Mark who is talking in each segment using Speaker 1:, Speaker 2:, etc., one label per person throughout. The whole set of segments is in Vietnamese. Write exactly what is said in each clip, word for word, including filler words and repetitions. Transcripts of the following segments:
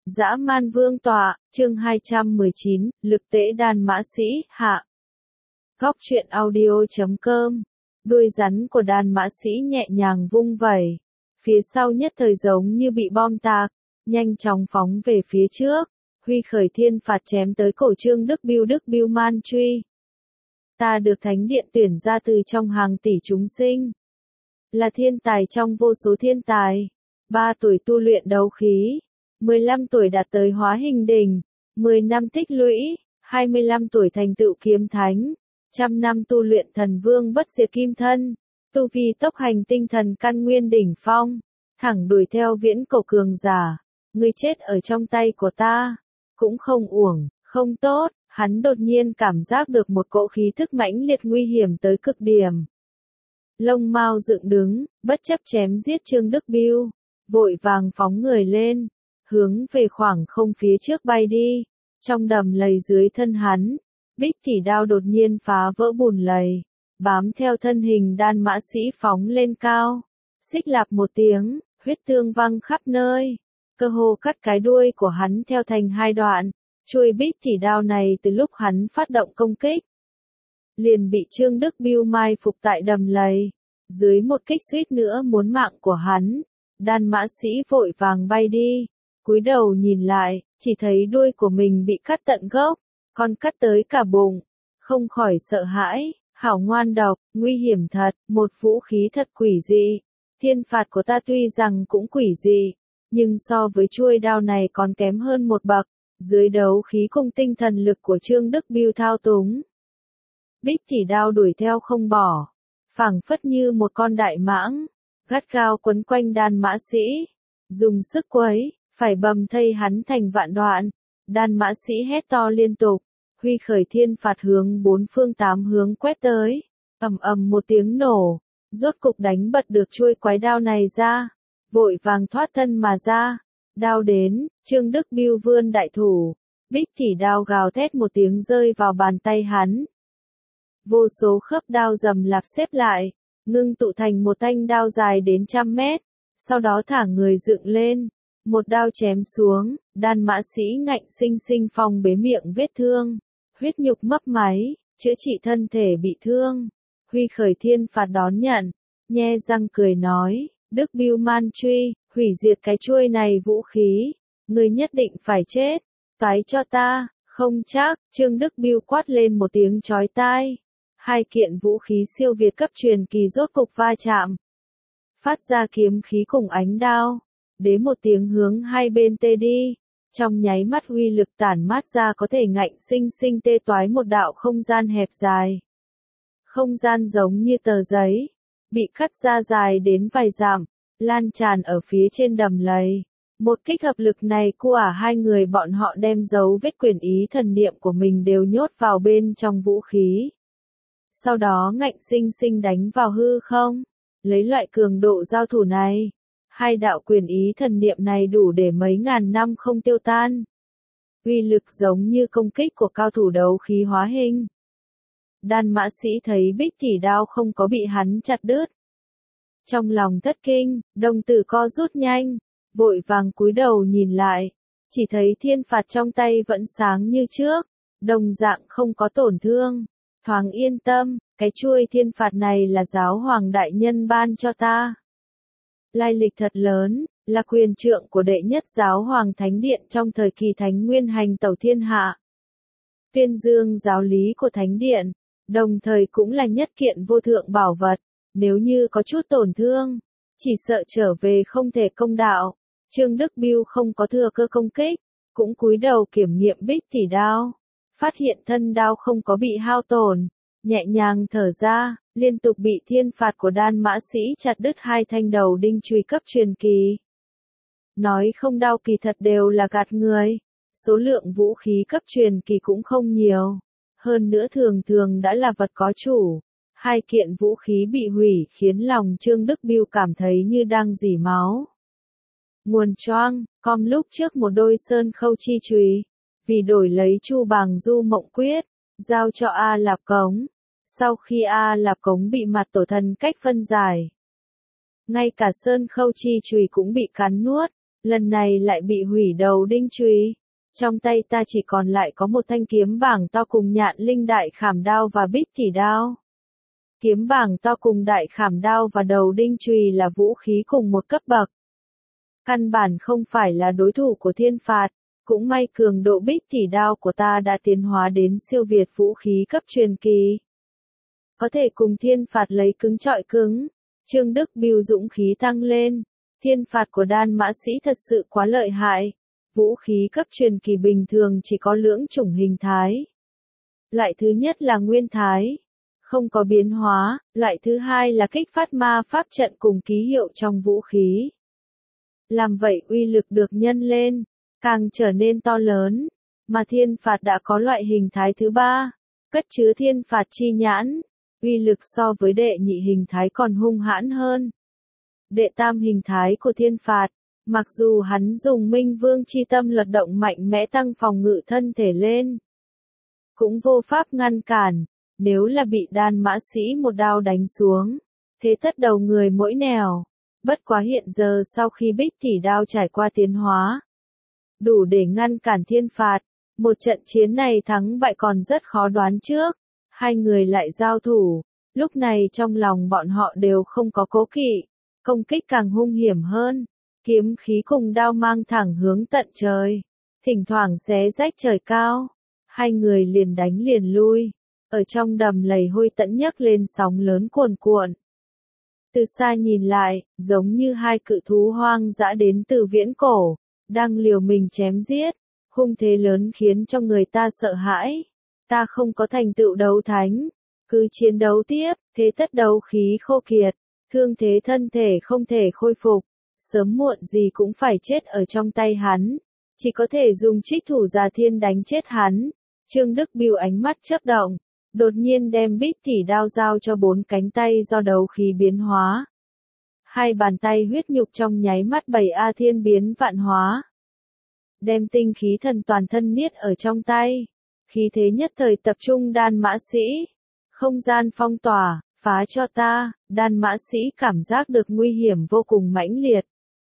Speaker 1: Dã man vương tọa, chương hai trăm mười chín, lực tễ đan mã sĩ, hạ. Góc truyện audio chấm com. Đuôi rắn của đan mã sĩ nhẹ nhàng vung vẩy. Phía sau nhất thời giống như bị bom tạc, nhanh chóng phóng về phía trước. Huy khởi thiên phạt chém tới cổ Trương Đức Biêu Đức Biêu man truy. Ta được thánh điện tuyển ra từ trong hàng tỷ chúng sinh. Là thiên tài trong vô số thiên tài. Ba tuổi tu luyện đấu khí. mười lăm tuổi đạt tới hóa hình đỉnh, mười năm tích lũy, hai mươi lăm tuổi thành tựu kiếm thánh, trăm năm tu luyện thần vương bất diệt kim thân, tu vi tốc hành tinh thần căn nguyên đỉnh phong, thẳng đuổi theo viễn cổ cường giả, ngươi chết ở trong tay của ta, cũng không uổng, không tốt, hắn đột nhiên cảm giác được một cỗ khí thức mãnh liệt nguy hiểm tới cực điểm. Lông mao dựng đứng, bất chấp chém giết Trương Đức Biêu, vội vàng phóng người lên. Hướng về khoảng không phía trước bay đi, trong đầm lầy dưới thân hắn, bích tỷ đao đột nhiên phá vỡ bùn lầy, bám theo thân hình đan mã sĩ phóng lên cao, xích lạp một tiếng, huyết tương văng khắp nơi, cơ hồ cắt cái đuôi của hắn theo thành hai đoạn, chuôi bích tỷ đao này từ lúc hắn phát động công kích, liền bị Trương Đức Biêu mai phục tại đầm lầy, dưới một kích suýt nữa muốn mạng của hắn, đan mã sĩ vội vàng bay đi. Cúi đầu nhìn lại, chỉ thấy đuôi của mình bị cắt tận gốc, còn cắt tới cả bụng, không khỏi sợ hãi, hảo ngoan độc, nguy hiểm thật, một vũ khí thật quỷ dị. Thiên phạt của ta tuy rằng cũng quỷ dị, nhưng so với chuôi đao này còn kém hơn một bậc, dưới đấu khí cùng tinh thần lực của Trương Đức Biêu thao túng. Bích tỷ đao đuổi theo không bỏ, phảng phất như một con đại mãng, gắt gao quấn quanh đan mã sĩ, dùng sức quấy. Phải bầm thây hắn thành vạn đoạn, đan mã sĩ hét to liên tục, huy khởi thiên phạt hướng bốn phương tám hướng quét tới, ầm ầm một tiếng nổ, rốt cục đánh bật được chuôi quái đao này ra, vội vàng thoát thân mà ra, đao đến, Trương Đức Biêu vươn đại thủ, bích tỷ đao gào thét một tiếng rơi vào bàn tay hắn. Vô số khớp đao rầm lạp xếp lại, ngưng tụ thành một thanh đao dài đến trăm mét, sau đó thả người dựng lên. Một đao chém xuống, đan mã sĩ ngạnh sinh sinh phong bế miệng vết thương, huyết nhục mấp máy, chữa trị thân thể bị thương. Huy khởi thiên phạt đón nhận, nhe răng cười nói, Đức Biêu man truy, hủy diệt cái chuôi này vũ khí, người nhất định phải chết, toái cho ta, không chắc, Trương Đức Biêu quát lên một tiếng chói tai. Hai kiện vũ khí siêu việt cấp truyền kỳ rốt cục va chạm, phát ra kiếm khí cùng ánh đao. Đế một tiếng hướng hai bên tê đi, trong nháy mắt uy lực tản mát ra có thể ngạnh sinh sinh tê toái một đạo không gian hẹp dài. Không gian giống như tờ giấy, bị cắt ra dài đến vài dặm, lan tràn ở phía trên đầm lầy. Một kích hợp lực này của hai người bọn họ đem dấu vết quyền ý thần niệm của mình đều nhốt vào bên trong vũ khí. Sau đó ngạnh sinh sinh đánh vào hư không, lấy loại cường độ giao thủ này. Hai đạo quyền ý thần niệm này đủ để mấy ngàn năm không tiêu tan. Uy lực giống như công kích của cao thủ đấu khí hóa hình. Đan mã sĩ thấy bích tỷ đao không có bị hắn chặt đứt. Trong lòng thất kinh, đồng tử co rút nhanh, vội vàng cúi đầu nhìn lại. Chỉ thấy thiên phạt trong tay vẫn sáng như trước, đồng dạng không có tổn thương. Thoáng yên tâm, cái chuôi thiên phạt này là giáo hoàng đại nhân ban cho ta. Lai lịch thật lớn, là quyền trượng của đệ nhất giáo hoàng thánh điện trong thời kỳ thánh nguyên hành tẩu thiên hạ. Tuyên dương giáo lý của thánh điện, đồng thời cũng là nhất kiện vô thượng bảo vật, nếu như có chút tổn thương, chỉ sợ trở về không thể công đạo. Trương Đức Biêu không có thừa cơ công kích, cũng cúi đầu kiểm nghiệm bích tỷ đao, phát hiện thân đao không có bị hao tổn, nhẹ nhàng thở ra. Liên tục bị thiên phạt của đan mã sĩ chặt đứt hai thanh đầu đinh chùy cấp truyền kỳ. Nói không đau kỳ thật đều là gạt người, số lượng vũ khí cấp truyền kỳ cũng không nhiều, hơn nữa thường thường đã là vật có chủ. Hai kiện vũ khí bị hủy khiến lòng Trương Đức Biêu cảm thấy như đang rỉ máu. Nguồn choang, com lúc trước một đôi sơn khâu chi chùy, vì đổi lấy Chu Bàng Du Mộng Quyết, giao cho A Lạp Cống. Sau khi A Lạp Cống bị mặt tổ thần cách phân giải, ngay cả sơn khâu chi chùy cũng bị cắn nuốt, lần này lại bị hủy đầu đinh chùy. Trong tay ta chỉ còn lại có một thanh kiếm bảng to cùng nhạn linh đại khảm đao và bích tỷ đao. Kiếm bảng to cùng đại khảm đao và đầu đinh chùy là vũ khí cùng một cấp bậc. Căn bản không phải là đối thủ của thiên phạt, cũng may cường độ bích tỷ đao của ta đã tiến hóa đến siêu việt vũ khí cấp truyền kỳ. Có thể cùng thiên phạt lấy cứng trọi cứng. Trương Đức Biêu dũng khí tăng lên. Thiên phạt của đan mã sĩ thật sự quá lợi hại. Vũ khí cấp truyền kỳ bình thường chỉ có lưỡng chủng hình thái. Loại thứ nhất là nguyên thái, không có biến hóa. Loại thứ hai là kích phát ma pháp trận cùng ký hiệu trong vũ khí. Làm vậy uy lực được nhân lên, càng trở nên to lớn. Mà thiên phạt đã có loại hình thái thứ ba, cất chứa thiên phạt chi nhãn. Uy lực so với đệ nhị hình thái còn hung hãn hơn. Đệ tam hình thái của thiên phạt, mặc dù hắn dùng Minh Vương chi tâm luật động mạnh mẽ tăng phòng ngự thân thể lên, cũng vô pháp ngăn cản. Nếu là bị đan mã sĩ một đao đánh xuống, thế tất đầu người mỗi nẻo. Bất quá hiện giờ sau khi bích tỷ đao trải qua tiến hóa, đủ để ngăn cản thiên phạt. Một trận chiến này thắng bại còn rất khó đoán trước. Hai người lại giao thủ, lúc này trong lòng bọn họ đều không có cố kỵ, công kích càng hung hiểm hơn, kiếm khí cùng đao mang thẳng hướng tận trời, thỉnh thoảng xé rách trời cao, hai người liền đánh liền lui, ở trong đầm lầy hôi tẫn nhấc lên sóng lớn cuồn cuộn. Từ xa nhìn lại, giống như hai cự thú hoang dã đến từ viễn cổ, đang liều mình chém giết, hung thế lớn khiến cho người ta sợ hãi. Ta không có thành tựu đấu thánh, cứ chiến đấu tiếp, thế tất đấu khí khô kiệt, thương thế thân thể không thể khôi phục, sớm muộn gì cũng phải chết ở trong tay hắn, chỉ có thể dùng trích thủ già thiên đánh chết hắn. Trương Đức Biêu ánh mắt chớp động, đột nhiên đem bích tỷ đao giao cho bốn cánh tay do đấu khí biến hóa. Hai bàn tay huyết nhục trong nháy mắt bảy A thiên biến vạn hóa, đem tinh khí thần toàn thân niết ở trong tay. Khí thế nhất thời tập trung đan mã sĩ. Không gian phong tỏa, phá cho ta. Đan mã sĩ cảm giác được nguy hiểm vô cùng mãnh liệt.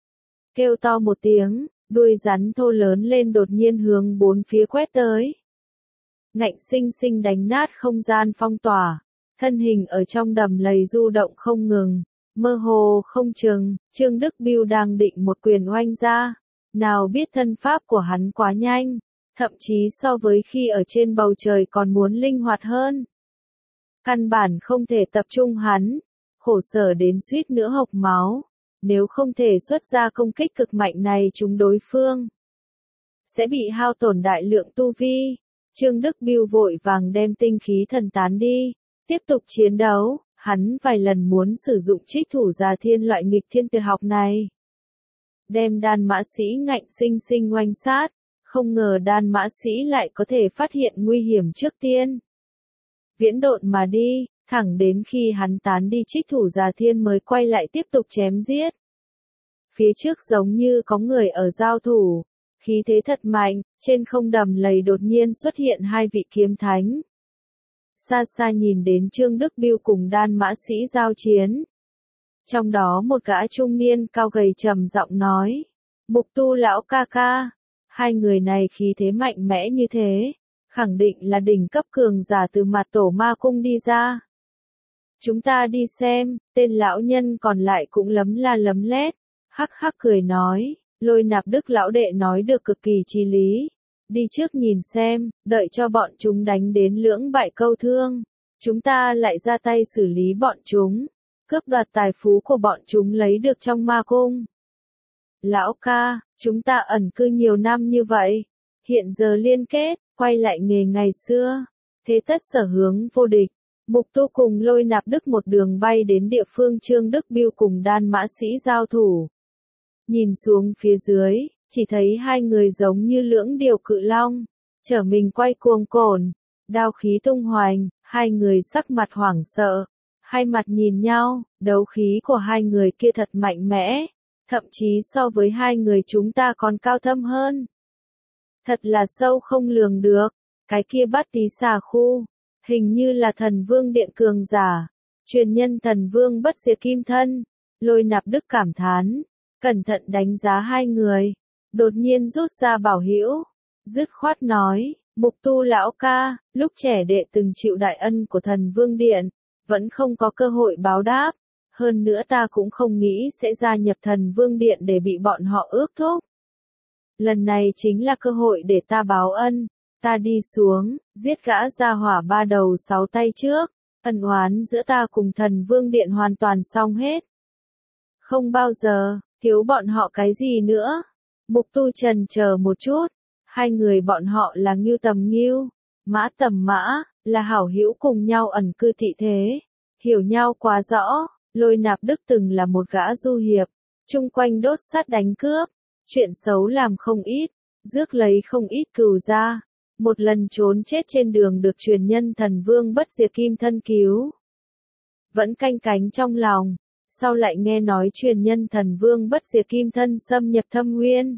Speaker 1: Kêu to một tiếng, đuôi rắn thô lớn lên đột nhiên hướng bốn phía quét tới. Ngạnh sinh sinh đánh nát không gian phong tỏa. Thân hình ở trong đầm lầy du động không ngừng, mơ hồ không chừng. Trương Đức Biêu đang định một quyền oanh ra. Nào biết thân pháp của hắn quá nhanh. Thậm chí so với khi ở trên bầu trời còn muốn linh hoạt hơn. Căn bản không thể tập trung hắn, khổ sở đến suýt nữa hộc máu. Nếu không thể xuất ra công kích cực mạnh này chúng đối phương, sẽ bị hao tổn đại lượng tu vi. Trương Đức Biêu vội vàng đem tinh khí thần tán đi, tiếp tục chiến đấu. Hắn vài lần muốn sử dụng trích thủ già thiên loại nghịch thiên tuyệt học này, đem đan mã sĩ ngạnh sinh sinh oanh sát. Không ngờ đan mã sĩ lại có thể phát hiện nguy hiểm trước tiên. Viễn độn mà đi, thẳng đến khi hắn tán đi trích thủ già thiên mới quay lại tiếp tục chém giết. Phía trước giống như có người ở giao thủ, khí thế thật mạnh, trên không đầm lầy đột nhiên xuất hiện hai vị kiếm thánh. Xa xa nhìn đến Trương Đức Biêu cùng đan mã sĩ giao chiến. Trong đó một gã trung niên cao gầy trầm giọng nói, Mục Tu lão ca ca. Hai người này khí thế mạnh mẽ như thế, khẳng định là đỉnh cấp cường giả từ mặt tổ ma cung đi ra. Chúng ta đi xem. Tên lão nhân còn lại cũng lấm la lấm lét, hắc hắc cười nói, Lôi Nạp Đức lão đệ nói được cực kỳ chí lý. Đi trước nhìn xem, đợi cho bọn chúng đánh đến lưỡng bại câu thương, chúng ta lại ra tay xử lý bọn chúng, cướp đoạt tài phú của bọn chúng lấy được trong ma cung. Lão ca, chúng ta ẩn cư nhiều năm như vậy, hiện giờ liên kết, quay lại nghề ngày xưa, thế tất sở hướng vô địch. Mục Tu cùng Lôi Nạp Đức một đường bay đến địa phương Trương Đức Biêu cùng đan mã sĩ giao thủ. Nhìn xuống phía dưới, chỉ thấy hai người giống như lưỡng điều cự long, trở mình quay cuồng cồn, đao khí tung hoành, hai người sắc mặt hoảng sợ, hai mặt nhìn nhau, đấu khí của hai người kia thật mạnh mẽ. Thậm chí so với hai người chúng ta còn cao thâm hơn. Thật là sâu không lường được. Cái kia Bát Tí Xà Khu, hình như là thần vương điện cường giả, truyền nhân thần vương bất diệt kim thân. Lôi Nạp Đức cảm thán, cẩn thận đánh giá hai người, đột nhiên rút ra bảo hữu, dứt khoát nói, Mục Tu lão ca, lúc trẻ đệ từng chịu đại ân của Thần Vương Điện, vẫn không có cơ hội báo đáp, hơn nữa ta cũng không nghĩ sẽ gia nhập Thần Vương Điện để bị bọn họ ước thúc. Lần này chính là cơ hội để ta báo ân, ta đi xuống, giết gã gia hỏa ba đầu sáu tay trước, ân oán giữa ta cùng Thần Vương Điện hoàn toàn xong hết. Không bao giờ, thiếu bọn họ cái gì nữa. Mục Tu trần chờ một chút, hai người bọn họ là Ngưu Tầm Ngưu, Mã Tầm Mã, là hảo hữu cùng nhau ẩn cư thị thế, hiểu nhau quá rõ. Lôi Nạp Đức từng là một gã du hiệp, chung quanh đốt sát đánh cướp, chuyện xấu làm không ít, rước lấy không ít cừu gia, một lần trốn chết trên đường được truyền nhân Thần Vương Bất Diệt Kim Thân cứu. Vẫn canh cánh trong lòng, sau lại nghe nói truyền nhân Thần Vương Bất Diệt Kim Thân xâm nhập Thâm Nguyên,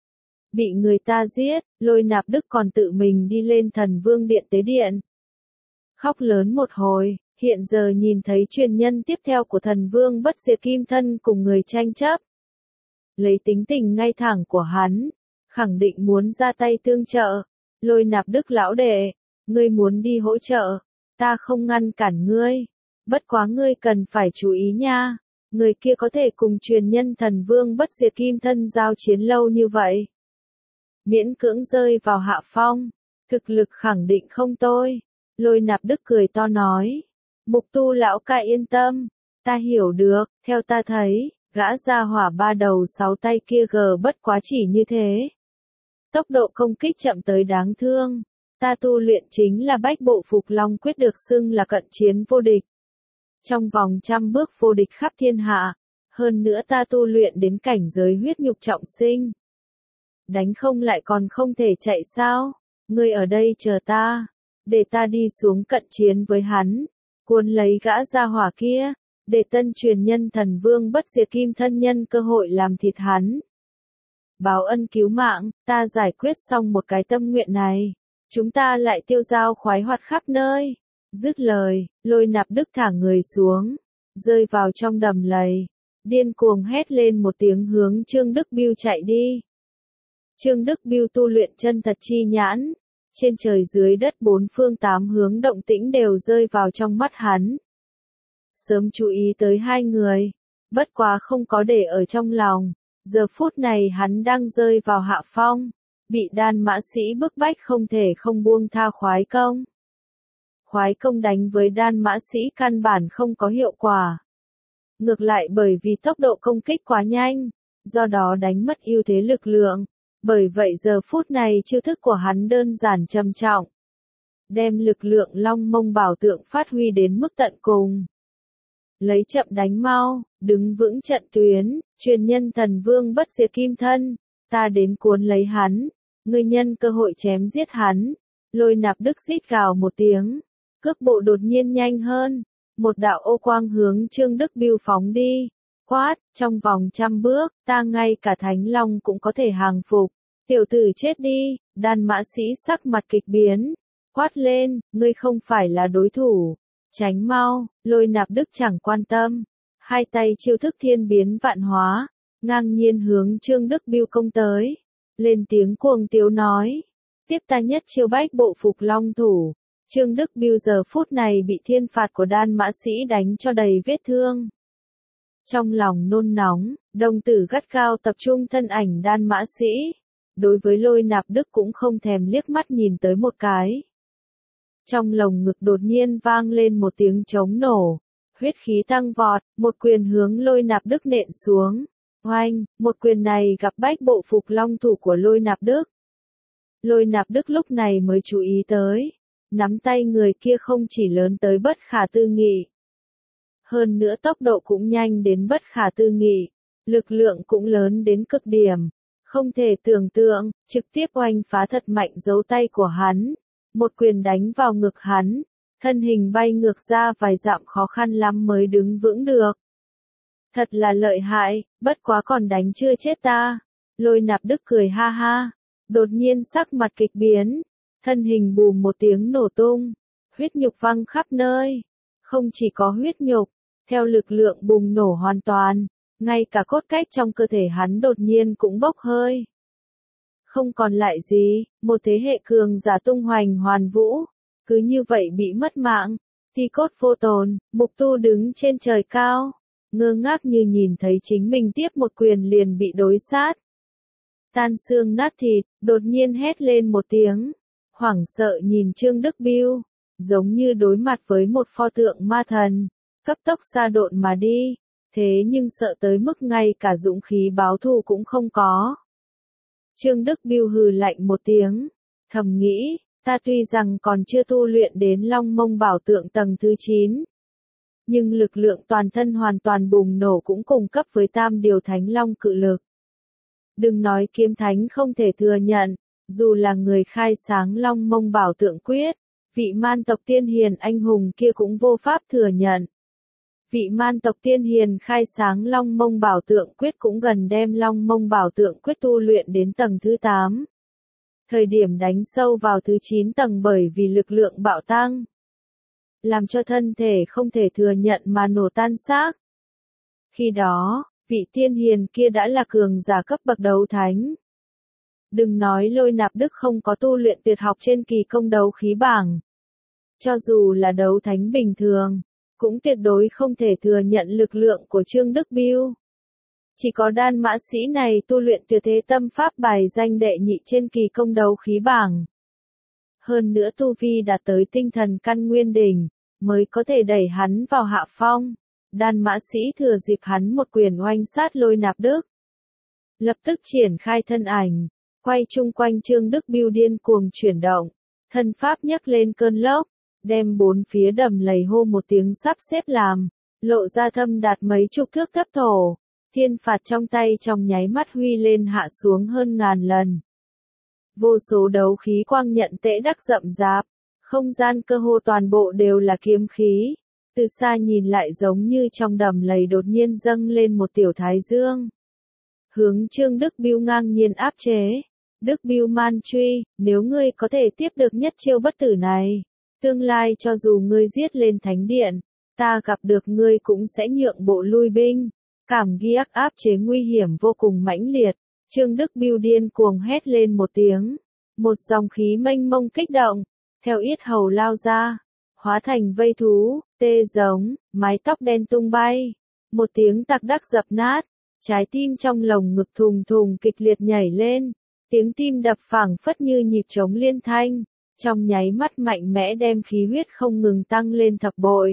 Speaker 1: bị người ta giết, Lôi Nạp Đức còn tự mình đi lên Thần Vương Điện tế điện, khóc lớn một hồi. Hiện giờ nhìn thấy truyền nhân tiếp theo của Thần Vương Bất Diệt Kim Thân cùng người tranh chấp, lấy tính tình ngay thẳng của hắn, khẳng định muốn ra tay tương trợ. Lôi Nạp Đức lão đệ, ngươi muốn đi hỗ trợ, ta không ngăn cản ngươi, bất quá ngươi cần phải chú ý nha, người kia có thể cùng truyền nhân Thần Vương Bất Diệt Kim Thân giao chiến lâu như vậy, miễn cưỡng rơi vào hạ phong, thực lực khẳng định không tôi. Lôi Nạp Đức cười to nói, Mục Tu lão ca yên tâm, ta hiểu được, theo ta thấy, gã gia hỏa ba đầu sáu tay kia gờ bất quá chỉ như thế. Tốc độ công kích chậm tới đáng thương, ta tu luyện chính là Bách Bộ Phục Long Quyết được xưng là cận chiến vô địch. Trong vòng trăm bước vô địch khắp thiên hạ, hơn nữa ta tu luyện đến cảnh giới huyết nhục trọng sinh. Đánh không lại còn không thể chạy sao, ngươi ở đây chờ ta, để ta đi xuống cận chiến với hắn. Cuốn lấy gã gia hỏa kia, để tân truyền nhân Thần Vương Bất Diệt Kim Thân nhân cơ hội làm thịt hắn. Báo ân cứu mạng, ta giải quyết xong một cái tâm nguyện này, chúng ta lại tiêu dao khoái hoạt khắp nơi. Dứt lời, Lôi Nạp Đức thả người xuống, rơi vào trong đầm lầy, điên cuồng hét lên một tiếng hướng Trương Đức Biêu chạy đi. Trương Đức Biêu tu luyện chân thật chi nhãn. Trên trời dưới đất bốn phương tám hướng động tĩnh đều rơi vào trong mắt hắn. Sớm chú ý tới hai người, bất quá không có để ở trong lòng, giờ phút này hắn đang rơi vào hạ phong, bị Đan Mã Sĩ bức bách không thể không buông tha khoái công. Khoái công đánh với Đan Mã Sĩ căn bản không có hiệu quả. Ngược lại bởi vì tốc độ công kích quá nhanh, do đó đánh mất ưu thế lực lượng. Bởi vậy giờ phút này chiêu thức của hắn đơn giản trầm trọng, đem lực lượng Long Mông Bảo Tượng phát huy đến mức tận cùng. Lấy chậm đánh mau, đứng vững trận tuyến, truyền nhân Thần Vương Bất Diệt Kim Thân, ta đến cuốn lấy hắn, ngươi nhân cơ hội chém giết hắn. Lôi Nạp Đức rít gào một tiếng, cước bộ đột nhiên nhanh hơn, một đạo ô quang hướng Trương Đức Biêu phóng đi. Quát, trong vòng trăm bước, ta ngay cả Thánh Long cũng có thể hàng phục. Tiểu tử chết đi, Đan Mã Sĩ sắc mặt kịch biến. Quát lên, ngươi không phải là đối thủ. Tránh mau, Lôi Nạp Đức chẳng quan tâm. Hai tay chiêu thức thiên biến vạn hóa, ngang nhiên hướng Trương Đức Biêu công tới. Lên tiếng cuồng tiếu nói, tiếp ta nhất chiêu Bách Bộ Phục Long thủ. Trương Đức Biêu giờ phút này bị thiên phạt của Đan Mã Sĩ đánh cho đầy vết thương. Trong lòng nôn nóng, đồng tử gắt gao tập trung thân ảnh Đan Mã Sĩ. Đối với Lôi Nạp Đức cũng không thèm liếc mắt nhìn tới một cái. Trong lồng ngực đột nhiên vang lên một tiếng trống nổ. Huyết khí tăng vọt, một quyền hướng Lôi Nạp Đức nện xuống. Oanh, một quyền này gặp Bách Bộ Phục Long thủ của Lôi Nạp Đức. Lôi Nạp Đức lúc này mới chú ý tới. Nắm tay người kia không chỉ lớn tới bất khả tư nghị. Hơn nữa tốc độ cũng nhanh đến bất khả tư nghị. Lực lượng cũng lớn đến cực điểm. Không thể tưởng tượng, trực tiếp oanh phá thật mạnh dấu tay của hắn. Một quyền đánh vào ngực hắn. Thân hình bay ngược ra vài dặm khó khăn lắm mới đứng vững được. Thật là lợi hại, bất quá còn đánh chưa chết ta. Lôi Nạp Đức cười ha ha. Đột nhiên sắc mặt kịch biến. Thân hình bùm một tiếng nổ tung. Huyết nhục văng khắp nơi. Không chỉ có huyết nhục, theo lực lượng bùng nổ hoàn toàn. ngay cả cốt cách trong cơ thể hắn đột nhiên cũng bốc hơi. Không còn lại gì, một thế hệ cường giả tung hoành hoàn vũ, cứ như vậy bị mất mạng, thi cốt vô tồn, Mục Tu đứng trên trời cao, ngơ ngác như nhìn thấy chính mình tiếp một quyền liền bị đối sát. Tan xương nát thịt, đột nhiên hét lên một tiếng, hoảng sợ nhìn Trương Đức Biêu, giống như đối mặt với một pho tượng ma thần, cấp tốc xa độn mà đi, thế nhưng sợ tới mức ngay cả dũng khí báo thù cũng không có. Trương Đức Biêu hừ lạnh một tiếng, thầm nghĩ, ta tuy rằng còn chưa tu luyện đến Long Mông Bảo Tượng tầng thứ chín, nhưng lực lượng toàn thân hoàn toàn bùng nổ cũng cùng cấp với tam điều thánh long cự lực. Đừng nói kiếm thánh không thể thừa nhận, dù là người khai sáng Long Mông Bảo Tượng quyết, vị man tộc tiên hiền anh hùng kia cũng vô pháp thừa nhận. Vị man tộc tiên hiền khai sáng Long Mông Bảo Tượng quyết cũng gần đem Long Mông Bảo Tượng quyết tu luyện đến tầng thứ tám. Thời điểm đánh sâu vào thứ chín tầng bởi vì lực lượng bạo tăng, làm cho thân thể không thể thừa nhận mà nổ tan xác. Khi đó, vị tiên hiền kia đã là cường giả cấp bậc đấu thánh. Đừng nói Lôi Nạp Đức không có tu luyện tuyệt học trên kỳ công đấu khí bảng. Cho dù là đấu thánh bình thường, cũng tuyệt đối không thể thừa nhận lực lượng của Trương Đức Biêu. Chỉ có đan mã sĩ này tu luyện tuyệt thế tâm pháp bài danh đệ nhị trên kỳ công đấu khí bảng. Hơn nữa tu vi đạt tới tinh thần căn nguyên đỉnh, mới có thể đẩy hắn vào hạ phong. Đan mã sĩ thừa dịp hắn một quyền oanh sát Lôi Nạp Đức, lập tức triển khai thân ảnh, quay chung quanh Trương Đức Biêu điên cuồng chuyển động, thân pháp nhấc lên cơn lốc, đem bốn phía đầm lầy hô một tiếng sắp xếp làm, lộ ra thâm đạt mấy chục thước thấp thổ, thiên phạt trong tay trong nháy mắt huy lên hạ xuống hơn ngàn lần. Vô số đấu khí quang nhận tễ đắc rậm rạp, không gian cơ hồ toàn bộ đều là kiếm khí, từ xa nhìn lại giống như trong đầm lầy đột nhiên dâng lên một tiểu thái dương. Hướng Trương Đức Biêu ngang nhiên áp chế, Đức Biêu man truy, nếu ngươi có thể tiếp được nhất chiêu bất tử này, tương lai cho dù ngươi giết lên thánh điện, ta gặp được ngươi cũng sẽ nhượng bộ lui binh. Cảm giác áp chế nguy hiểm vô cùng mãnh liệt, Trương Đức Biêu điên cuồng hét lên một tiếng, một dòng khí mênh mông kích động, theo yết hầu lao ra, hóa thành vây thú, tê giống, mái tóc đen tung bay, một tiếng tạc đắc dập nát, trái tim trong lồng ngực thùng thùng kịch liệt nhảy lên, tiếng tim đập phảng phất như nhịp trống liên thanh, trong nháy mắt mạnh mẽ đem khí huyết không ngừng tăng lên thập bội.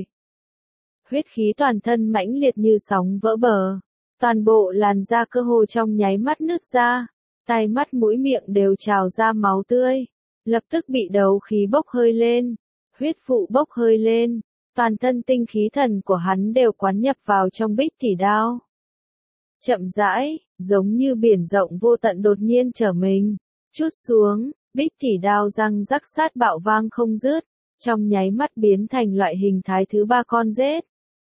Speaker 1: Huyết khí toàn thân mãnh liệt như sóng vỡ bờ, toàn bộ làn da cơ hồ trong nháy mắt nứt ra, tai mắt mũi miệng đều trào ra máu tươi, lập tức bị đấu khí bốc hơi lên, huyết vụ bốc hơi lên, toàn thân tinh khí thần của hắn đều quán nhập vào trong bích tỷ đao. Chậm rãi, giống như biển rộng vô tận đột nhiên trở mình, chút xuống, bích tỷ đao răng rắc sát bạo vang không dứt, trong nháy mắt biến thành loại hình thái thứ ba con rết.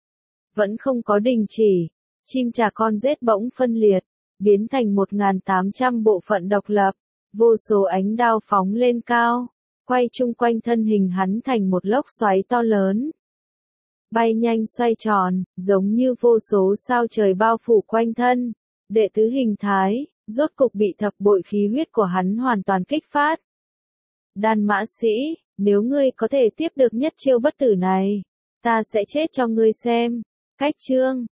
Speaker 1: Vẫn không có đình chỉ, chim trà con rết bỗng phân liệt, biến thành một nghìn tám trăm bộ phận độc lập, vô số ánh đao phóng lên cao, quay chung quanh thân hình hắn thành một lốc xoáy to lớn. Bay nhanh xoay tròn, giống như vô số sao trời bao phủ quanh thân, đệ tứ hình thái, rốt cục bị thập bội khí huyết của hắn hoàn toàn kích phát. Đan mã sĩ, nếu ngươi có thể tiếp được nhất chiêu bất tử này, ta sẽ chết cho ngươi xem. Cách chương